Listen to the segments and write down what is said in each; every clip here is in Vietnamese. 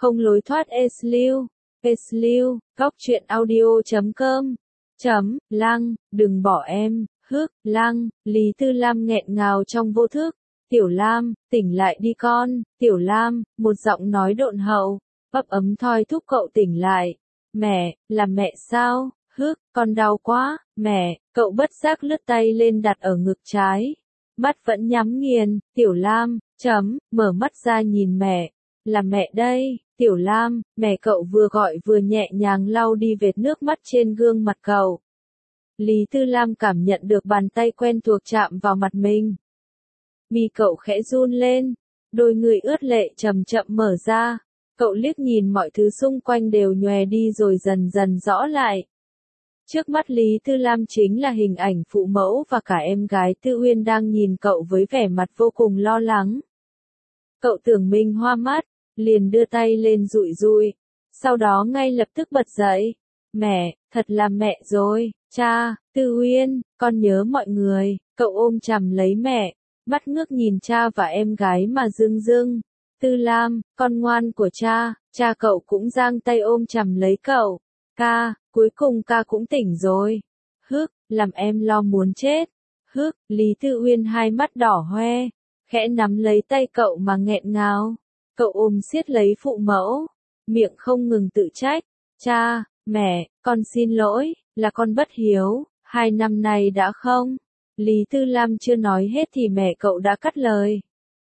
Không lối thoát Esliu. Esliu, góc truyện audio.com. Lăng, đừng bỏ em, Lăng, Lý Tư Lam nghẹn ngào trong vô thức. Tiểu Lam, tỉnh lại đi con, Tiểu Lam, một giọng nói độn hậu, ấp ấm thôi thúc cậu tỉnh lại. Mẹ, là mẹ sao? Con đau quá, mẹ, cậu bất giác lướt tay lên đặt ở ngực trái. Mắt vẫn nhắm nghiền, Tiểu Lam, mở mắt ra nhìn mẹ. Là mẹ đây, Tiểu Lam, mẹ cậu vừa gọi vừa nhẹ nhàng lau đi vệt nước mắt trên gương mặt cậu. Lý Tư Lam cảm nhận được bàn tay quen thuộc chạm vào mặt mình. Mi cậu khẽ run lên, đôi người ướt lệ chậm chậm mở ra. Cậu liếc nhìn mọi thứ xung quanh đều nhòe đi rồi dần dần rõ lại. Trước mắt Lý Tư Lam chính là hình ảnh phụ mẫu và cả em gái Tư Uyên đang nhìn cậu với vẻ mặt vô cùng lo lắng. Cậu tưởng mình hoa mắt, liền đưa tay lên dụi dụi, sau đó ngay lập tức bật dậy. Mẹ, thật là mẹ rồi, cha, Tư Uyên, con nhớ mọi người. Cậu ôm chầm lấy mẹ, mắt ngước nhìn cha và em gái mà rưng rưng. Tư Lam, con ngoan của cha cậu cũng giang tay ôm chầm lấy cậu. Ca, cuối cùng ca cũng tỉnh rồi. Làm em lo muốn chết. Lý Tư Uyên hai mắt đỏ hoe, khẽ nắm lấy tay cậu mà nghẹn ngào. Cậu ôm siết lấy phụ mẫu, miệng không ngừng tự trách. Cha, mẹ, con xin lỗi, là con bất hiếu, 2 năm nay đã không. Lý Tư Lam chưa nói hết thì mẹ cậu đã cắt lời.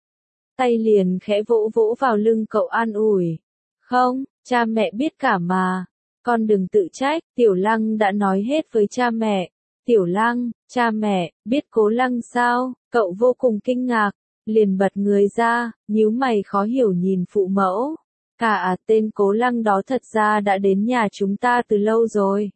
Tay liền khẽ vỗ vỗ vào lưng cậu an ủi. Không, cha mẹ biết cả mà. Con đừng tự trách, Tiểu Lăng đã nói hết với cha mẹ. Tiểu Lăng, cha mẹ, biết Cố Lăng sao? Cậu vô cùng kinh ngạc, liền bật người ra, nhíu mày khó hiểu nhìn phụ mẫu. Tên Cố Lăng đó thật ra đã đến nhà chúng ta từ lâu rồi.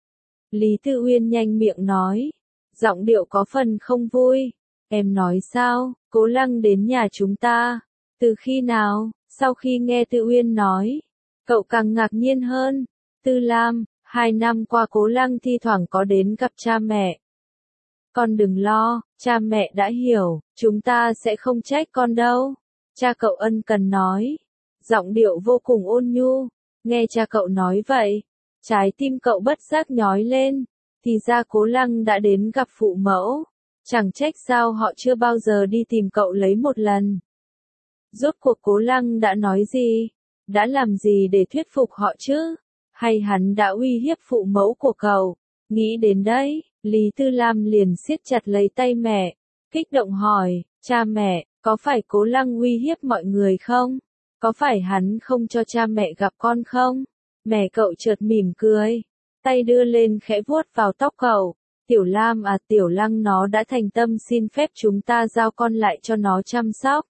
Lý Tư Uyên nhanh miệng nói, giọng điệu có phần không vui. Em nói sao, Cố Lăng đến nhà chúng ta? Từ khi nào? Sau khi nghe Tư Uyên nói, cậu càng ngạc nhiên hơn. Tư Lam, 2 năm qua Cố Lăng thi thoảng có đến gặp cha mẹ. Con đừng lo, cha mẹ đã hiểu, chúng ta sẽ không trách con đâu. Cha cậu ân cần nói, giọng điệu vô cùng ôn nhu. Nghe cha cậu nói vậy, trái tim cậu bất giác nhói lên. Thì ra Cố Lăng đã đến gặp phụ mẫu. Chẳng trách sao họ chưa bao giờ đi tìm cậu lấy một lần. Rốt cuộc Cố Lăng đã nói gì? Đã làm gì để thuyết phục họ chứ? Hay hắn đã uy hiếp phụ mẫu của cậu? Nghĩ đến đấy, Lý Tư Lam liền siết chặt lấy tay mẹ, kích động hỏi, cha mẹ, có phải Cố Lăng uy hiếp mọi người không? Có phải hắn không cho cha mẹ gặp con không? Mẹ cậu chợt mỉm cười, tay đưa lên khẽ vuốt vào tóc cậu. Tiểu Lam à, Tiểu Lăng nó đã thành tâm xin phép chúng ta giao con lại cho nó chăm sóc.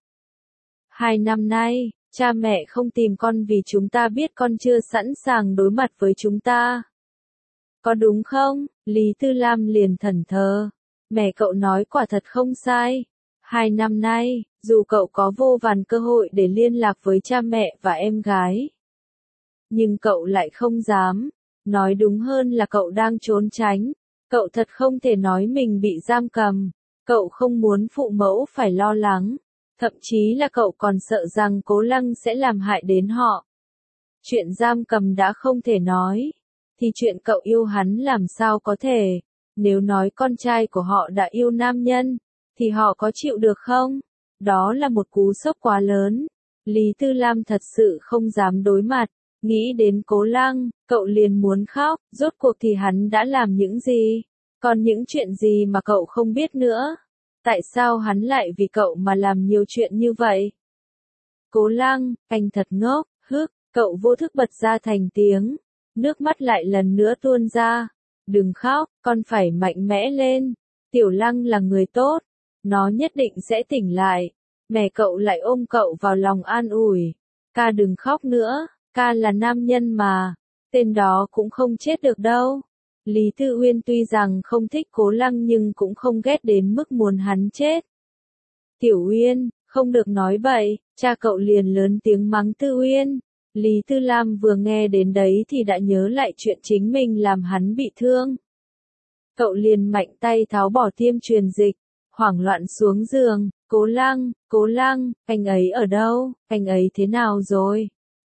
2 năm nay, cha mẹ không tìm con vì chúng ta biết con chưa sẵn sàng đối mặt với chúng ta. Có đúng không? Lý Tư Lam liền thẫn thờ. Mẹ cậu nói quả thật không sai. 2 năm nay, dù cậu có vô vàn cơ hội để liên lạc với cha mẹ và em gái, nhưng cậu lại không dám. Nói đúng hơn là cậu đang trốn tránh. Cậu thật không thể nói mình bị giam cầm. Cậu không muốn phụ mẫu phải lo lắng. Thậm chí là cậu còn sợ rằng Cố Lăng sẽ làm hại đến họ. Chuyện giam cầm đã không thể nói, thì chuyện cậu yêu hắn làm sao có thể? Nếu nói con trai của họ đã yêu nam nhân, thì họ có chịu được không? Đó là một cú sốc quá lớn. Lý Tư Lam thật sự không dám đối mặt. Nghĩ đến Cố Lăng, cậu liền muốn khóc. Rốt cuộc thì hắn đã làm những gì? Còn những chuyện gì mà cậu không biết nữa? Tại sao hắn lại vì cậu mà làm nhiều chuyện như vậy? Cố Lăng, anh thật ngốc, cậu vô thức bật ra thành tiếng. Nước mắt lại lần nữa tuôn ra. Đừng khóc, con phải mạnh mẽ lên. Tiểu Lăng là người tốt. Nó nhất định sẽ tỉnh lại. Mẹ cậu lại ôm cậu vào lòng an ủi. Ca đừng khóc nữa, ca là nam nhân mà. Tên đó cũng không chết được đâu. Lý Tư Uyên tuy rằng không thích Cố Lăng nhưng cũng không ghét đến mức muốn hắn chết. Tiểu Uyên, không được nói bậy, cha cậu liền lớn tiếng mắng Tư Uyên. Lý Tư Lam vừa nghe đến đấy thì đã nhớ lại chuyện chính mình làm hắn bị thương. Cậu liền mạnh tay tháo bỏ tiêm truyền dịch, hoảng loạn xuống giường. Cố Lăng, anh ấy ở đâu, anh ấy thế nào rồi?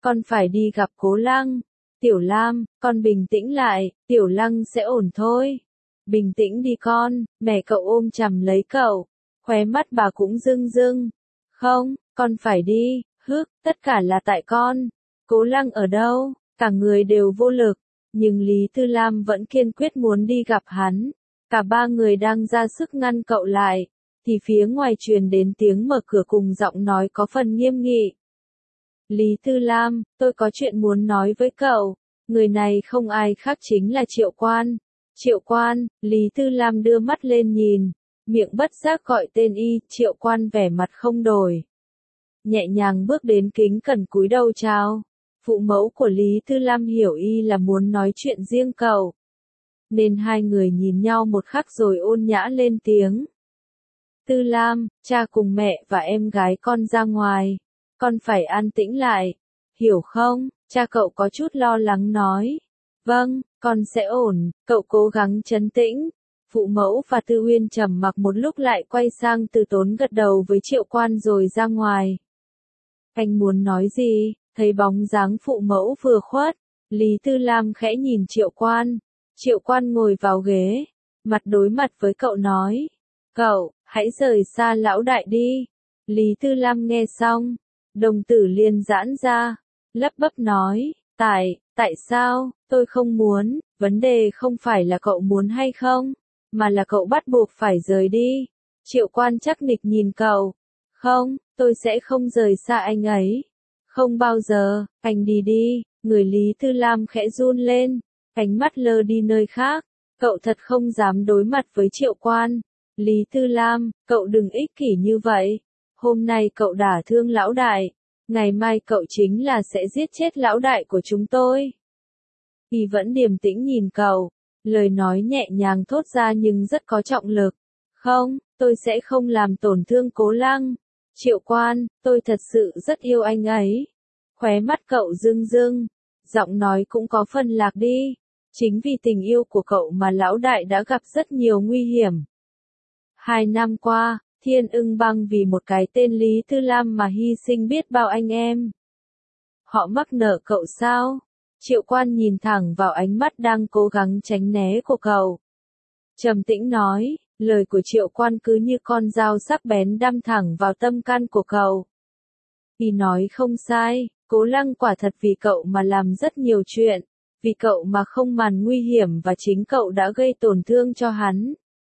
con phải đi gặp Cố Lăng. Tiểu Lam, con bình tĩnh lại, Tiểu Lăng sẽ ổn thôi. Bình tĩnh đi con, mẹ cậu ôm chầm lấy cậu, khóe mắt bà cũng rưng rưng. Không, con phải đi, tất cả là tại con. Cố Lăng ở đâu? Cả người đều vô lực, nhưng Lý Tư Lam vẫn kiên quyết muốn đi gặp hắn. Cả ba người đang ra sức ngăn cậu lại, thì phía ngoài truyền đến tiếng mở cửa cùng giọng nói có phần nghiêm nghị. Lý Tư Lam, tôi có chuyện muốn nói với cậu. Người này không ai khác chính là Triệu Quan. Triệu Quan, Lý Tư Lam đưa mắt lên nhìn, miệng bất giác gọi tên y. Triệu Quan vẻ mặt không đổi, nhẹ nhàng bước đến kính cẩn cúi đầu chào. Phụ mẫu của Lý Tư Lam hiểu y là muốn nói chuyện riêng cậu, nên hai người nhìn nhau một khắc rồi ôn nhã lên tiếng. Tư Lam, cha cùng mẹ và em gái con ra ngoài, con phải an tĩnh lại, hiểu không? Cha cậu có chút lo lắng nói. Vâng, con sẽ ổn, cậu cố gắng trấn tĩnh. Phụ mẫu và Tư Uyên trầm mặc một lúc lại quay sang Từ Tốn gật đầu với Triệu Quan rồi ra ngoài. Anh muốn nói gì? Thấy bóng dáng phụ mẫu vừa khuất, Lý Tư Lam khẽ nhìn Triệu Quan. Triệu Quan ngồi vào ghế, mặt đối mặt với cậu nói. Cậu, hãy rời xa lão đại đi. Lý Tư Lam nghe xong, đồng tử liền giãn ra, lắp bắp nói. Tại sao, tôi không muốn, vấn đề không phải là cậu muốn hay không, mà là cậu bắt buộc phải rời đi. Triệu Quan chắc nịch nhìn cậu. Không, tôi sẽ không rời xa anh ấy. Không bao giờ, anh đi đi. Người Lý Tư Lam khẽ run lên, ánh mắt lơ đi nơi khác. Cậu thật không dám đối mặt với Triệu Quan. Lý Tư Lam, cậu đừng ích kỷ như vậy. Hôm nay cậu đả thương lão đại, ngày mai cậu chính là sẽ giết chết lão đại của chúng tôi. Y vẫn điềm tĩnh nhìn cậu, lời nói nhẹ nhàng thốt ra nhưng rất có trọng lực. Không, tôi sẽ không làm tổn thương Cố Lăng. Triệu Quan, tôi thật sự rất yêu anh ấy. Khóe mắt cậu rưng rưng, giọng nói cũng có phần lạc đi. Chính vì tình yêu của cậu mà lão đại đã gặp rất nhiều nguy hiểm. 2 năm qua, Thiên Ưng Bang vì một cái tên Lý Tư Lam mà hy sinh biết bao anh em. Họ mắc nợ cậu sao? Triệu Quan nhìn thẳng vào ánh mắt đang cố gắng tránh né của cậu. Trầm tĩnh nói, lời của Triệu Quan cứ như con dao sắc bén đâm thẳng vào tâm can của cậu. Y nói không sai, Cố Lăng quả thật vì cậu mà làm rất nhiều chuyện, vì cậu mà không màn nguy hiểm và chính cậu đã gây tổn thương cho hắn.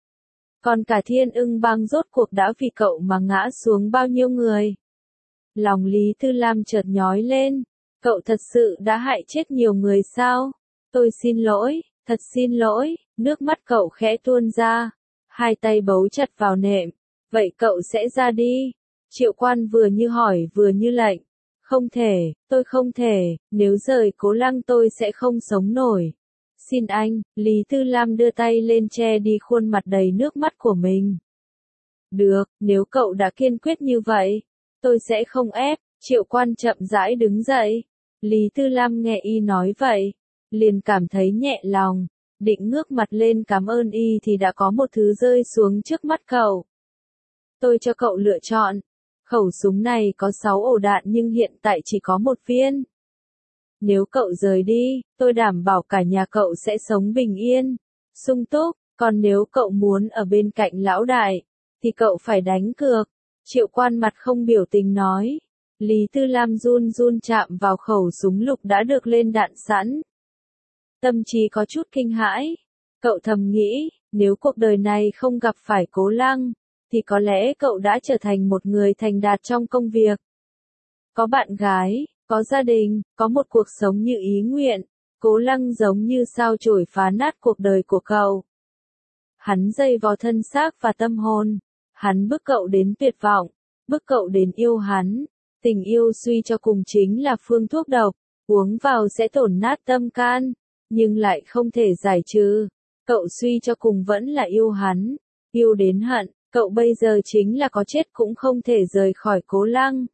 Còn cả Thiên Ưng Bang rốt cuộc đã vì cậu mà ngã xuống bao nhiêu người. Lòng Lý Tư Lam chợt nhói lên, cậu thật sự đã hại chết nhiều người sao? Tôi xin lỗi, thật xin lỗi, nước mắt cậu khẽ tuôn ra, hai tay bấu chặt vào nệm. Vậy cậu sẽ ra đi? Triệu Quan vừa như hỏi vừa như lệnh. Không thể, tôi không thể, nếu rời Cố Lăng tôi sẽ không sống nổi. Xin anh, Lý Tư Lam đưa tay lên che đi khuôn mặt đầy nước mắt của mình. Được, nếu cậu đã kiên quyết như vậy, tôi sẽ không ép. Triệu Quan chậm rãi đứng dậy. Lý Tư Lam nghe y nói vậy, liền cảm thấy nhẹ lòng, định ngước mặt lên cảm ơn y thì đã có một thứ rơi xuống trước mắt cậu. Tôi cho cậu lựa chọn. Khẩu súng này có 6 ổ đạn nhưng hiện tại chỉ có 1 viên. Nếu cậu rời đi, tôi đảm bảo cả nhà cậu sẽ sống bình yên, sung túc, còn nếu cậu muốn ở bên cạnh lão đại, thì cậu phải đánh cược. Triệu Quan mặt không biểu tình nói. Lý Tư Lam run run chạm vào khẩu súng lục đã được lên đạn sẵn. Tâm trí có chút kinh hãi. Cậu thầm nghĩ, nếu cuộc đời này không gặp phải Cố Lăng, thì có lẽ cậu đã trở thành một người thành đạt trong công việc. Có bạn gái, có gia đình, có một cuộc sống như ý nguyện. Cố Lăng giống như sao chổi phá nát cuộc đời của cậu. Hắn dày vò thân xác và tâm hồn. Hắn bức cậu đến tuyệt vọng, bức cậu đến yêu hắn. Tình yêu suy cho cùng chính là phương thuốc độc, uống vào sẽ tổn nát tâm can, nhưng lại không thể giải trừ. Cậu suy cho cùng vẫn là yêu hắn, yêu đến hận, cậu bây giờ chính là có chết cũng không thể rời khỏi Cố Lăng.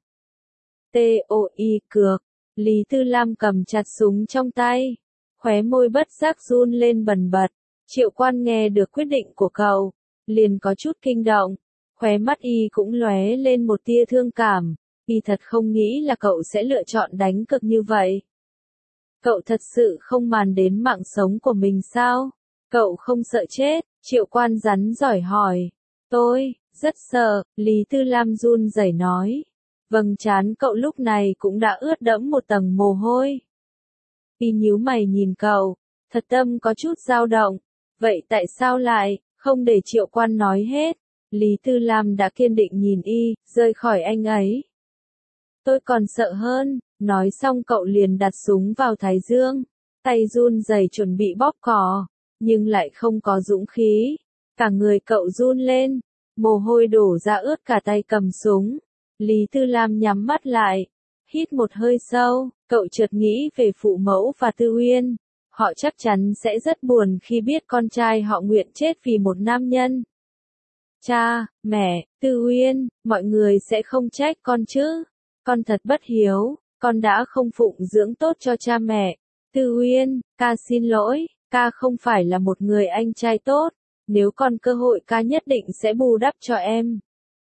T.O.I. cược, Lý Tư Lam cầm chặt súng trong tay, khóe môi bất giác run lên bần bật. Triệu Quan nghe được quyết định của cậu, liền có chút kinh động, khóe mắt y cũng lóe lên một tia thương cảm. Y thật không nghĩ là cậu sẽ lựa chọn đánh cực như vậy. Cậu thật sự không màng đến mạng sống của mình sao? Cậu không sợ chết? Triệu Quan rắn giỏi hỏi. Tôi, rất sợ, Lý Tư Lam run rẩy nói. Vầng trán cậu lúc này cũng đã ướt đẫm một tầng mồ hôi. Y nhíu mày nhìn cậu, thật tâm có chút dao động. Vậy tại sao lại, không để Triệu Quan nói hết? Lý Tư Lam đã kiên định nhìn Y, rời khỏi anh ấy. Tôi còn sợ hơn, nói xong cậu liền đặt súng vào thái dương, tay run rẩy chuẩn bị bóp cò, nhưng lại không có dũng khí. Cả người cậu run lên, mồ hôi đổ ra ướt cả tay cầm súng. Lý Tư Lam nhắm mắt lại, hít một hơi sâu, cậu chợt nghĩ về phụ mẫu và Tư Uyên. Họ chắc chắn sẽ rất buồn khi biết con trai họ nguyện chết vì một nam nhân. Cha, mẹ, Tư Uyên, mọi người sẽ không trách con chứ? Con thật bất hiếu, con đã không phụng dưỡng tốt cho cha mẹ. Tư Uyên, ca xin lỗi, ca không phải là một người anh trai tốt. Nếu còn cơ hội ca nhất định sẽ bù đắp cho em.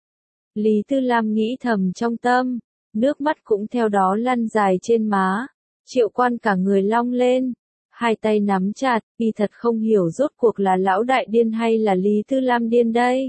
Lý Tư Lam nghĩ thầm trong tâm, nước mắt cũng theo đó lăn dài trên má. Triệu Quan cả người long lên, hai tay nắm chặt, y thật không hiểu rốt cuộc là lão đại điên hay là Lý Tư Lam điên đây.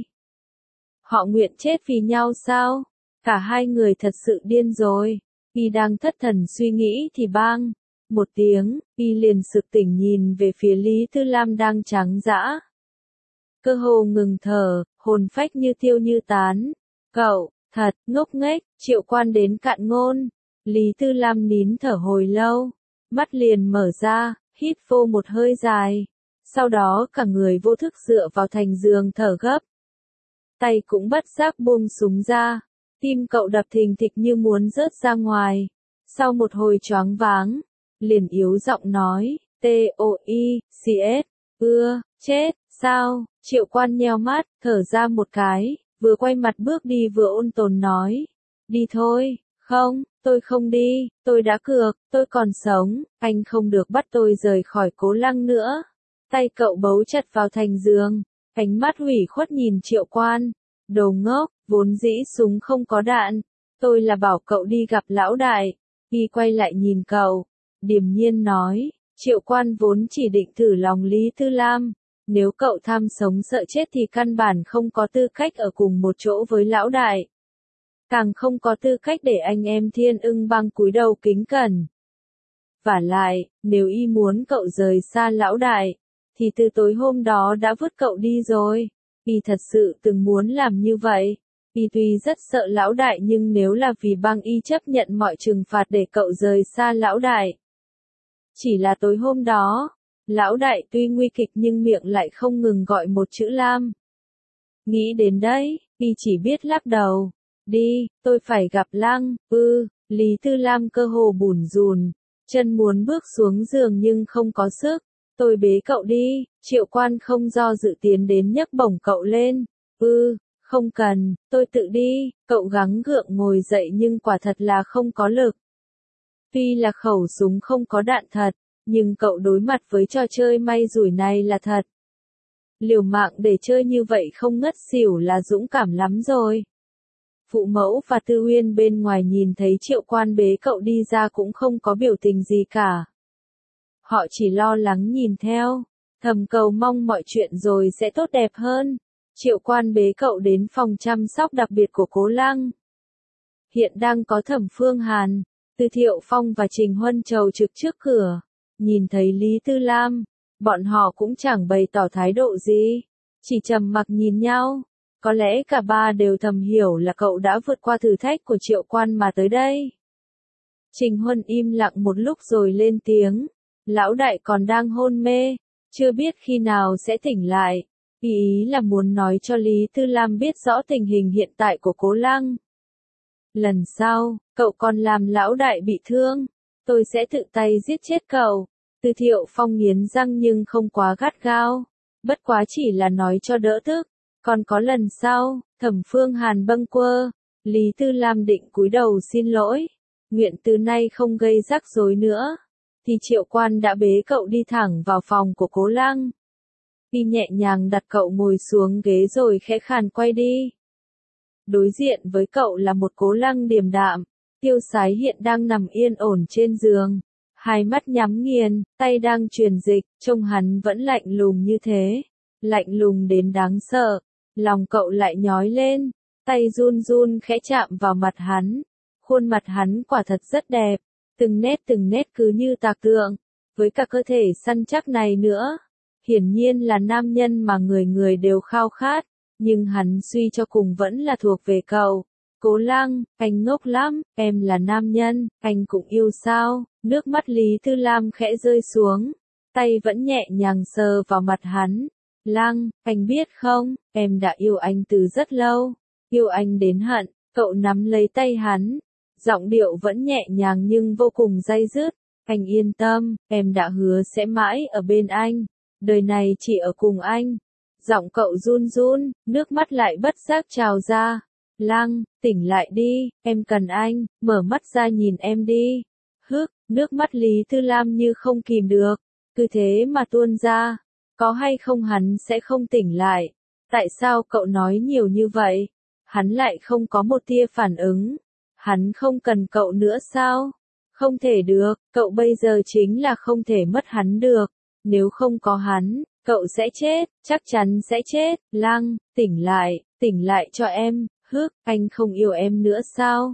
Họ nguyện chết vì nhau sao? Cả hai người thật sự điên rồi. Y đang thất thần suy nghĩ thì bang một tiếng, Y liền sực tỉnh nhìn về phía Lý Tư Lam đang trắng dã. Cơ hồ ngừng thở, hồn phách như tiêu như tán. Cậu, thật, ngốc nghếch, Triệu Quan đến cạn ngôn. Lý Tư Lam nín thở hồi lâu, mắt liền mở ra, hít vô một hơi dài. Sau đó cả người vô thức dựa vào thành giường thở gấp. Tay cũng bất giác buông súng ra. Tim cậu đập thình thịch như muốn rớt ra ngoài. Sau một hồi choáng váng, liền yếu giọng nói, T-O-I-C-S, chết, sao? Triệu Quan nheo mắt, thở ra một cái, vừa quay mặt bước đi vừa ôn tồn nói, đi thôi, không, tôi không đi, tôi đã cược, tôi còn sống, anh không được bắt tôi rời khỏi Cố Lăng nữa. Tay cậu bấu chặt vào thành giường, ánh mắt hủy khuất nhìn Triệu Quan, đồ ngốc, vốn dĩ súng không có đạn, tôi là bảo cậu đi gặp lão đại. Y quay lại nhìn cậu, điềm nhiên nói, Triệu Quan vốn chỉ định thử lòng Lý Tư Lam, nếu cậu tham sống sợ chết thì căn bản không có tư cách ở cùng một chỗ với lão đại. Càng không có tư cách để anh em Thiên Ưng Bang cúi đầu kính cẩn. Vả lại, nếu y muốn cậu rời xa lão đại, thì từ tối hôm đó đã vứt cậu đi rồi. Y thật sự từng muốn làm như vậy. Y tuy rất sợ lão đại nhưng nếu là vì Bang Y chấp nhận mọi trừng phạt để cậu rời xa lão đại. Chỉ là tối hôm đó, lão đại tuy nguy kịch nhưng miệng lại không ngừng gọi một chữ Lam. Nghĩ đến đấy, Y chỉ biết lắc đầu. Đi, tôi phải gặp Lăng, Lý Tư Lam cơ hồ bủn rùn, chân muốn bước xuống giường nhưng không có sức. Tôi bế cậu đi. Triệu Quan không do dự tiến đến nhấc bổng cậu lên. Không cần, tôi tự đi. Cậu gắng gượng ngồi dậy nhưng quả thật là không có lực. Tuy là khẩu súng không có đạn thật, nhưng cậu đối mặt với trò chơi may rủi này là thật. Liều mạng để chơi như vậy không ngất xỉu là dũng cảm lắm rồi. Phụ mẫu và Tư Uyên bên ngoài nhìn thấy Triệu Quan bế cậu đi ra cũng không có biểu tình gì cả. Họ chỉ lo lắng nhìn theo, thầm cầu mong mọi chuyện rồi sẽ tốt đẹp hơn. Triệu Quan bế cậu đến phòng chăm sóc đặc biệt của Cố Lăng. Hiện đang có Thẩm Phương Hàn, Từ Thiệu Phong và Trình Huân chầu trực trước cửa. Nhìn thấy Lý Tư Lam, bọn họ cũng chẳng bày tỏ thái độ gì, chỉ trầm mặc nhìn nhau. Có lẽ cả ba đều thầm hiểu là cậu đã vượt qua thử thách của Triệu Quan mà tới đây. Trình Huân im lặng một lúc rồi lên tiếng. Lão đại còn đang hôn mê, chưa biết khi nào sẽ tỉnh lại. Ý là muốn nói cho Lý Tư Lam biết rõ tình hình hiện tại của Cố Lăng. Lần sau, cậu còn làm lão đại bị thương, tôi sẽ tự tay giết chết cậu. Từ Thiệu Phong nghiến răng nhưng không quá gắt gao, bất quá chỉ là nói cho đỡ tức. Còn có lần sau, Thẩm Phương Hàn bâng quơ, Lý Tư Lam định cúi đầu xin lỗi, nguyện từ nay không gây rắc rối nữa, thì Triệu Quan đã bế cậu đi thẳng vào phòng của Cố Lăng. Y nhẹ nhàng đặt cậu ngồi xuống ghế rồi khẽ khàn quay đi. Đối diện với cậu là một Cố Lăng điềm đạm, tiêu sái hiện đang nằm yên ổn trên giường. Hai mắt nhắm nghiền, tay đang truyền dịch, trông hắn vẫn lạnh lùng như thế. Lạnh lùng đến đáng sợ. Lòng cậu lại nhói lên, tay run run khẽ chạm vào mặt hắn. Khuôn mặt hắn quả thật rất đẹp, từng nét cứ như tạc tượng, với cả cơ thể săn chắc này nữa. Hiển nhiên là nam nhân mà người người đều khao khát, nhưng hắn suy cho cùng vẫn là thuộc về cậu. Cố Lăng, anh ngốc lắm, em là nam nhân, anh cũng yêu sao? Nước mắt Lý Tư Lam khẽ rơi xuống, tay vẫn nhẹ nhàng sờ vào mặt hắn. Lăng, anh biết không, em đã yêu anh từ rất lâu, yêu anh đến hận. Cậu nắm lấy tay hắn, giọng điệu vẫn nhẹ nhàng nhưng vô cùng day dứt. Anh yên tâm, em đã hứa sẽ mãi ở bên anh, đời này chỉ ở cùng anh. Giọng cậu run run, nước mắt lại bất giác trào ra. Lăng, tỉnh lại đi, em cần anh, mở mắt ra nhìn em đi. Nước mắt Lý Tư Lam như không kìm được, cứ thế mà tuôn ra. Có hay không hắn sẽ không tỉnh lại. Tại sao cậu nói nhiều như vậy? Hắn lại không có một tia phản ứng. Hắn không cần cậu nữa sao? Không thể được, cậu bây giờ chính là không thể mất hắn được. Nếu không có hắn, cậu sẽ chết, chắc chắn sẽ chết. Lăng, tỉnh lại cho em. Anh không yêu em nữa sao?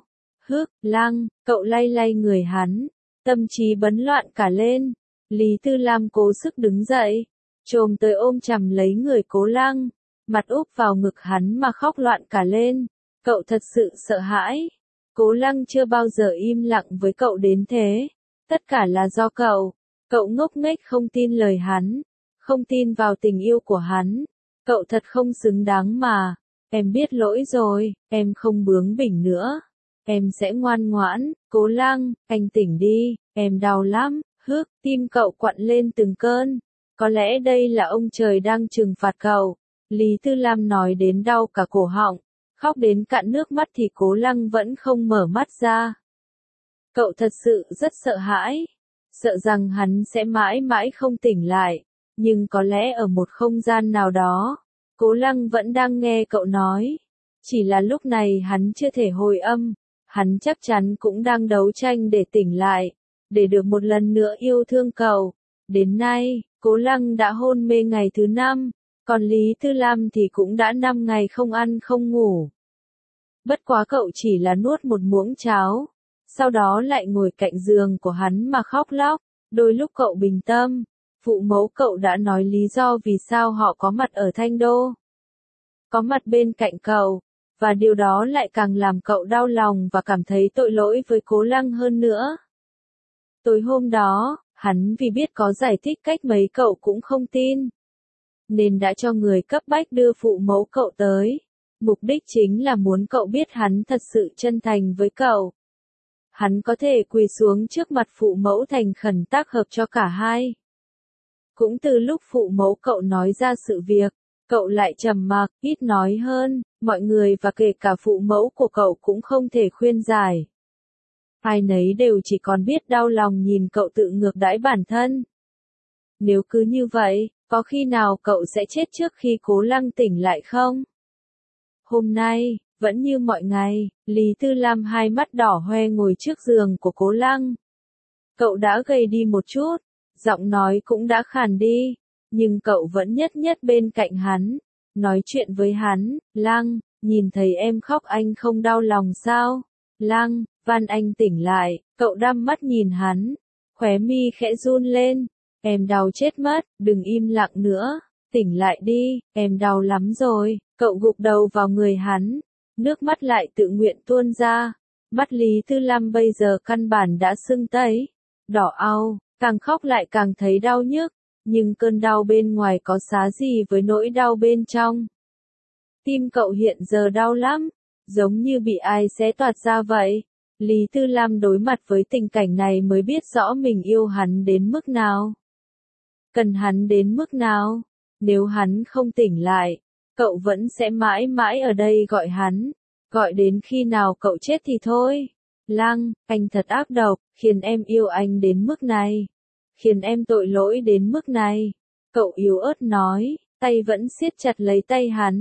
Lăng, cậu lay lay người hắn, tâm trí bấn loạn cả lên. Lý Tư Lam cố sức đứng dậy, chồm tới ôm chầm lấy người Cố Lăng, mặt úp vào ngực hắn mà khóc loạn cả lên. Cậu thật sự sợ hãi. Cố Lăng chưa bao giờ im lặng với cậu đến thế. Tất cả là do cậu. Cậu ngốc nghếch không tin lời hắn, không tin vào tình yêu của hắn. Cậu thật không xứng đáng mà. Em biết lỗi rồi, em không bướng bỉnh nữa. Em sẽ ngoan ngoãn. Cố Lăng, anh tỉnh đi, em đau lắm. Tim cậu quặn lên từng cơn. Có lẽ đây là ông trời đang trừng phạt cậu. Lý Tư Lam nói đến đau cả cổ họng, khóc đến cạn nước mắt thì Cố Lăng vẫn không mở mắt ra. Cậu thật sự rất sợ hãi, sợ rằng hắn sẽ mãi mãi không tỉnh lại, nhưng có lẽ ở một không gian nào đó, Cố Lăng vẫn đang nghe cậu nói. Chỉ là lúc này hắn chưa thể hồi âm, hắn chắc chắn cũng đang đấu tranh để tỉnh lại, để được một lần nữa yêu thương cậu. Đến nay, Cố Lăng đã hôn mê ngày thứ 5, còn Lý Tư Lam thì cũng đã 5 ngày không ăn không ngủ. Bất quá cậu chỉ là nuốt một muỗng cháo, sau đó lại ngồi cạnh giường của hắn mà khóc lóc. Đôi lúc cậu bình tâm, phụ mẫu cậu đã nói lý do vì sao họ có mặt ở Thanh Đô, có mặt bên cạnh cậu, và điều đó lại càng làm cậu đau lòng và cảm thấy tội lỗi với Cố Lăng hơn nữa. Tối hôm đó, hắn vì biết có giải thích cách mấy cậu cũng không tin, nên đã cho người cấp bách đưa phụ mẫu cậu tới. Mục đích chính là muốn cậu biết hắn thật sự chân thành với cậu. Hắn có thể quỳ xuống trước mặt phụ mẫu thành khẩn tác hợp cho cả hai. Cũng từ lúc phụ mẫu cậu nói ra sự việc, cậu lại trầm mặc, ít nói hơn, mọi người và kể cả phụ mẫu của cậu cũng không thể khuyên giải. Ai nấy đều chỉ còn biết đau lòng nhìn cậu tự ngược đãi bản thân. Nếu cứ như vậy, có khi nào cậu sẽ chết trước khi Cố Lăng tỉnh lại không? Hôm nay, vẫn như mọi ngày, Lý Tư Lam hai mắt đỏ hoe ngồi trước giường của Cố Lăng. Cậu đã gầy đi một chút, giọng nói cũng đã khàn đi, nhưng cậu vẫn nhất nhất bên cạnh hắn, nói chuyện với hắn. Lăng, nhìn thấy em khóc anh không đau lòng sao? Lăng, van anh tỉnh lại. Cậu đăm mắt nhìn hắn, khóe mi khẽ run lên. Em đau chết mất, đừng im lặng nữa, tỉnh lại đi, em đau lắm rồi. Cậu gục đầu vào người hắn, nước mắt lại tự nguyện tuôn ra. Mắt Lý Tư Lam bây giờ căn bản đã sưng tấy, đỏ au, càng khóc lại càng thấy đau nhức, nhưng cơn đau bên ngoài có xá gì với nỗi đau bên trong. Tim cậu hiện giờ đau lắm, giống như bị ai xé toạc ra vậy. Lý Tư Lam đối mặt với tình cảnh này mới biết rõ mình yêu hắn đến mức nào, cần hắn đến mức nào. Nếu hắn không tỉnh lại, cậu vẫn sẽ mãi mãi ở đây gọi hắn, gọi đến khi nào cậu chết thì thôi. Lăng, anh thật ác độc, khiến em yêu anh đến mức này, khiến em tội lỗi đến mức này. Cậu yếu ớt nói, tay vẫn siết chặt lấy tay hắn,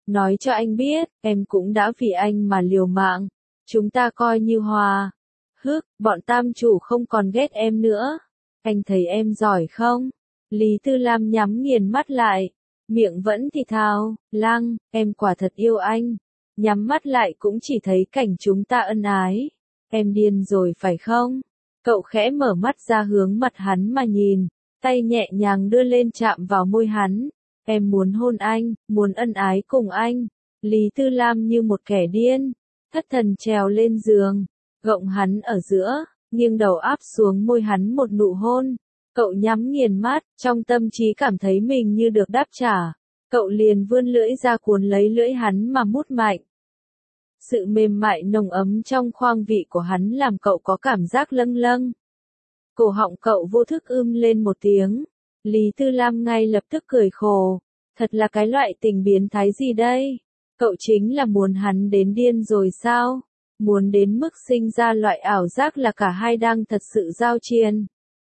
Nói cho anh biết, em cũng đã vì anh mà liều mạng. Chúng ta coi như hòa. Bọn tam chủ không còn ghét em nữa. Anh thấy em giỏi không? Lý Tư Lam nhắm nghiền mắt lại. Miệng vẫn thì thào, Lăng, em quả thật yêu anh. Nhắm mắt lại cũng chỉ thấy cảnh chúng ta ân ái. Em điên rồi phải không? Cậu khẽ mở mắt ra hướng mặt hắn mà nhìn. Tay nhẹ nhàng đưa lên chạm vào môi hắn. Em muốn hôn anh, muốn ân ái cùng anh. Lý Tư Lam như một kẻ điên. Thất thần trèo lên giường. Gộng hắn ở giữa, nghiêng đầu áp xuống môi hắn một nụ hôn. Cậu nhắm nghiền mắt, trong tâm trí cảm thấy mình như được đáp trả. Cậu liền vươn lưỡi ra cuốn lấy lưỡi hắn mà mút mạnh. Sự mềm mại nồng ấm trong khoang vị của hắn làm cậu có cảm giác lâng lâng. Cổ họng cậu vô thức lên một tiếng. Lý Tư Lam ngay lập tức cười khổ. Thật là cái loại tình biến thái gì đây? Cậu chính là muốn hắn đến điên rồi sao? Muốn đến mức sinh ra loại ảo giác là cả hai đang thật sự giao chiến.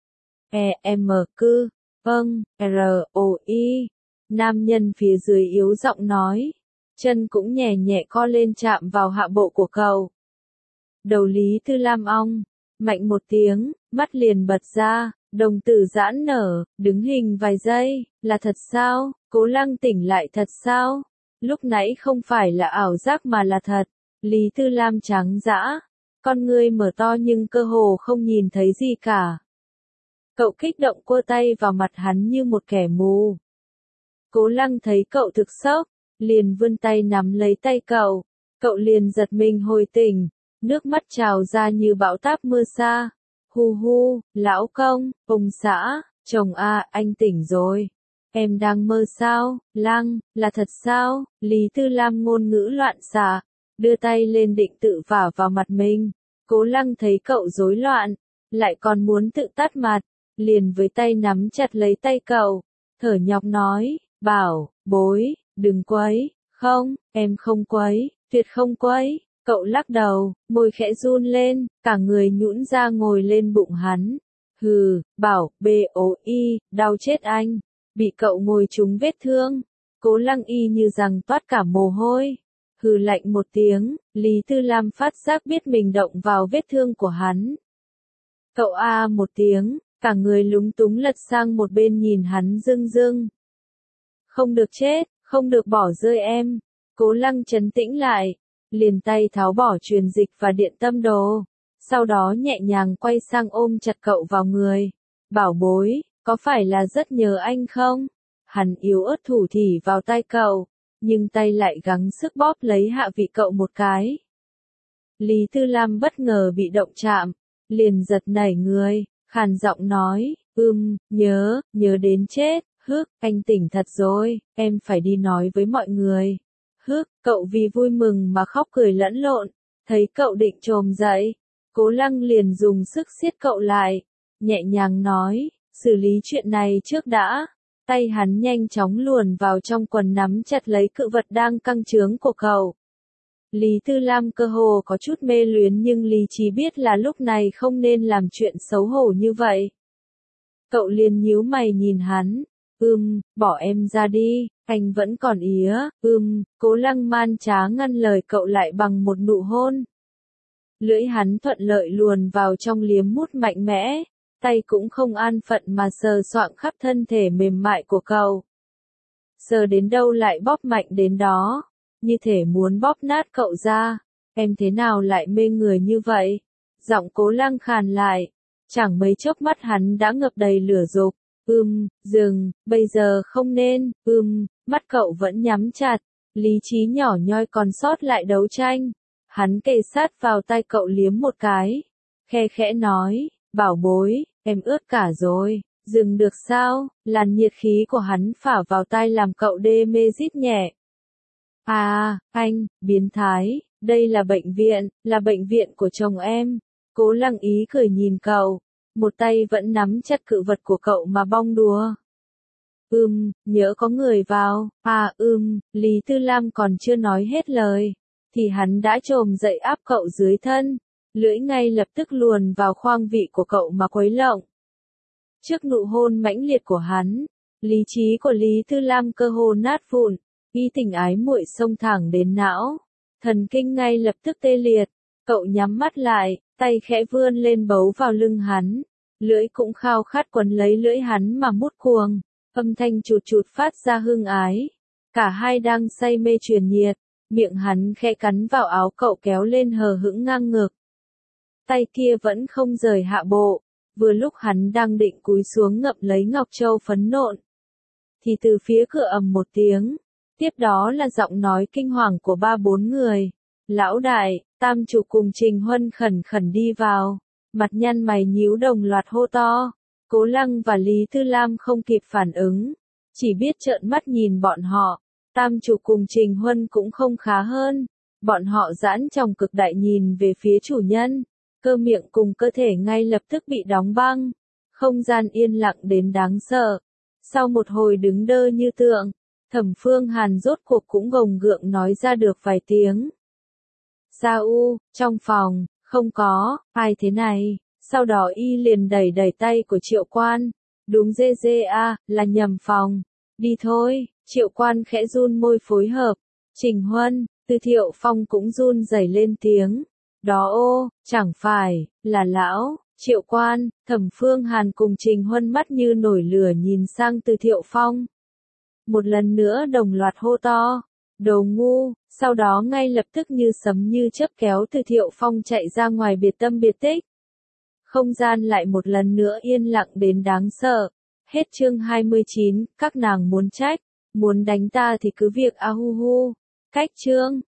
R-O-I. Nam nhân phía dưới yếu giọng nói. Chân cũng nhẹ nhẹ co lên chạm vào hạ bộ của cậu. Đầu Lý Tư Lam ong. Mạnh một tiếng, mắt liền bật ra, đồng tử giãn nở, đứng hình vài giây. Là thật sao? Cố Lăng tỉnh lại thật sao? Lúc nãy không phải là ảo giác mà là thật. Lý Tư Lam trắng dã, con ngươi mở to nhưng cơ hồ không nhìn thấy gì cả. Cậu kích động quơ tay vào mặt hắn như một kẻ mù. Cố Lăng thấy cậu thực sốc, liền vươn tay nắm lấy tay cậu. Cậu liền giật mình hồi tỉnh, nước mắt trào ra như bão táp mưa xa. Hu hu, lão công, ông xã, chồng a, anh tỉnh rồi. Em đang mơ sao? Lăng, là thật sao? Lý Tư Lam ngôn ngữ loạn xạ, đưa tay lên định tự vả vào mặt mình. Cố Lăng thấy cậu rối loạn, lại còn muốn tự tát mặt, liền với tay nắm chặt lấy tay cậu, thở nhọc nói, bảo, bối, đừng quấy, không, em không quấy, tuyệt không quấy. Cậu lắc đầu, môi khẽ run lên, cả người nhũn ra ngồi lên bụng hắn. Hừ, bảo, B-O-I, đau chết anh. Bị cậu ngồi trúng vết thương. Cố Lăng y như rằng toát cả mồ hôi. Hừ lạnh một tiếng, Lý Tư Lam phát giác biết mình động vào vết thương của hắn. Cậu a một tiếng, cả người lúng túng lật sang một bên nhìn hắn rưng rưng. Không được chết, không được bỏ rơi em. Cố Lăng trấn tĩnh lại, liền tay tháo bỏ truyền dịch và điện tâm đồ. Sau đó nhẹ nhàng quay sang ôm chặt cậu vào người. Bảo bối, có phải là rất nhớ anh không? Hắn yếu ớt thủ thỉ vào tai cậu, nhưng tay lại gắng sức bóp lấy hạ vị cậu một cái. Lý Tư Lam bất ngờ bị động chạm, liền giật nảy người, khàn giọng nói, nhớ đến chết, anh tỉnh thật rồi, em phải đi nói với mọi người. Cậu vì vui mừng mà khóc cười lẫn lộn, thấy cậu định chồm dậy, Cố Lăng liền dùng sức siết cậu lại, nhẹ nhàng nói, xử lý chuyện này trước đã. Tay hắn nhanh chóng luồn vào trong quần nắm chặt lấy cự vật đang căng trướng của cậu. Lý Tư Lam cơ hồ có chút mê luyến nhưng lý trí biết là lúc này không nên làm chuyện xấu hổ như vậy. Cậu liền nhíu mày nhìn hắn, bỏ em ra đi, anh vẫn còn ía, Cố Lăng man trá ngăn lời cậu lại bằng một nụ hôn. Lưỡi hắn thuận lợi luồn vào trong liếm mút mạnh mẽ, tay cũng không an phận mà sờ soạng khắp thân thể mềm mại của cậu. Sờ đến đâu lại bóp mạnh đến đó, như thể muốn bóp nát cậu ra. Em thế nào lại mê người như vậy? Giọng Cố Lăng khàn lại, chẳng mấy chốc mắt hắn đã ngập đầy lửa dục. Dừng, bây giờ không nên, mắt cậu vẫn nhắm chặt, lý trí nhỏ nhoi còn sót lại đấu tranh. Hắn kề sát vào tai cậu liếm một cái, khe khẽ nói, bảo bối, em ướt cả rồi, dừng được sao? Làn nhiệt khí của hắn phả vào tai làm cậu đê mê rít nhẹ. À, anh, biến thái, đây là bệnh viện của chồng em. Cố Lăng ý cười nhìn cậu, một tay vẫn nắm chặt cự vật của cậu mà bong đùa. Nhớ có người vào, Lý Tư Lam còn chưa nói hết lời, thì hắn đã chồm dậy áp cậu dưới thân, lưỡi ngay lập tức luồn vào khoang vị của cậu mà quấy lộng. Trước nụ hôn mãnh liệt của hắn, lý trí của Lý Tư Lam cơ hồ nát vụn, Y tình ái muội xông thẳng đến não, thần kinh ngay lập tức tê liệt, cậu nhắm mắt lại, tay khẽ vươn lên bấu vào lưng hắn, lưỡi cũng khao khát quấn lấy lưỡi hắn mà mút cuồng, âm thanh chụt chụt phát ra hương ái. Cả hai đang say mê truyền nhiệt, miệng hắn khẽ cắn vào áo cậu kéo lên hờ hững ngang ngược. Tay kia vẫn không rời hạ bộ, vừa lúc hắn đang định cúi xuống ngậm lấy ngọc châu phấn nộn, thì từ phía cửa ầm một tiếng, tiếp đó là giọng nói kinh hoàng của 3-4 người. Lão đại, Tam chủ cùng Trình Huân khẩn khẩn đi vào, mặt nhăn mày nhíu đồng loạt hô to. Cố Lăng và Lý Tư Lam không kịp phản ứng, chỉ biết trợn mắt nhìn bọn họ. Tam chủ cùng Trình Huân cũng không khá hơn, bọn họ giãn trong cực đại nhìn về phía chủ nhân, cơ miệng cùng cơ thể ngay lập tức bị đóng băng, không gian yên lặng đến đáng sợ. Sau một hồi đứng đơ như tượng, Thẩm Phương Hàn rốt cuộc cũng gồng gượng nói ra được vài tiếng. Sa U, trong phòng, không có, ai thế này, sau đó y liền đẩy đẩy tay của Triệu Quan, đúng à, là nhầm phòng, đi thôi, Triệu Quan khẽ run môi phối hợp, Trình Huân, Từ Thiệu Phong cũng run rẩy lên tiếng, đó ô, chẳng phải, là lão, Triệu Quan, Thẩm Phương Hàn cùng Trình Huân mắt như nổi lửa nhìn sang Từ Thiệu Phong. Một lần nữa đồng loạt hô to, đồ ngu, sau đó ngay lập tức như sấm như chớp kéo Từ Thiệu Phong chạy ra ngoài biệt tâm biệt tích. Không gian lại một lần nữa yên lặng đến đáng sợ. Hết chương 29, các nàng muốn trách, muốn đánh ta thì cứ việc a hu hu. Cách chương.